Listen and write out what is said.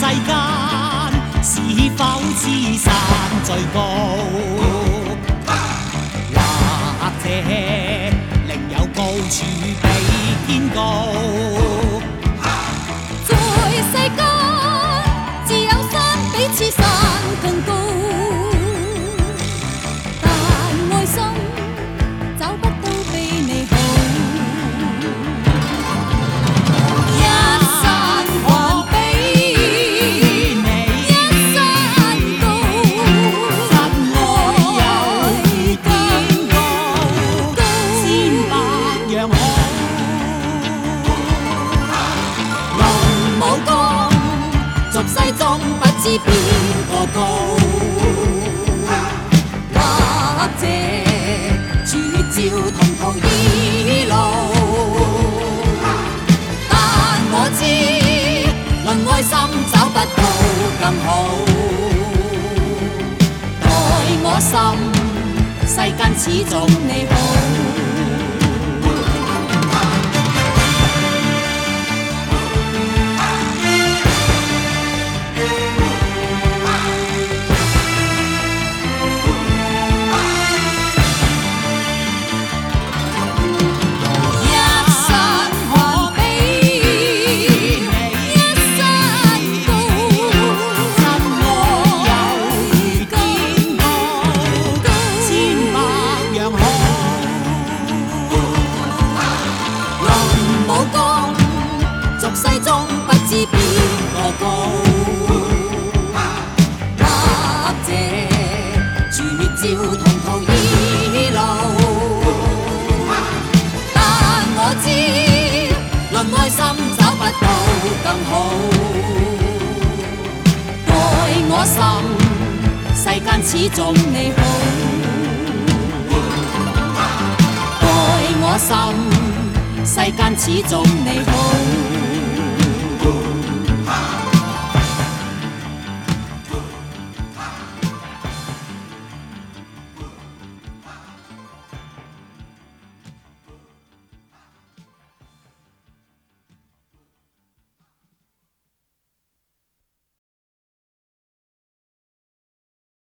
間，是否此山最高？或者另有高處比天高？ 在世間，自有山比此山更高，但愛心找不到比你好。一山還比一山高，真愛更高，千百樣好。龍武功，俗世中不知邊個高，或者處照同途異路。但我知，論愛心找不到更好。待我心，世間始終你好。世中不知邊個高，或者處照同途異路。但我知，論愛心找不到更好。愛我心，世間始終你好。愛我心，世間始終你好。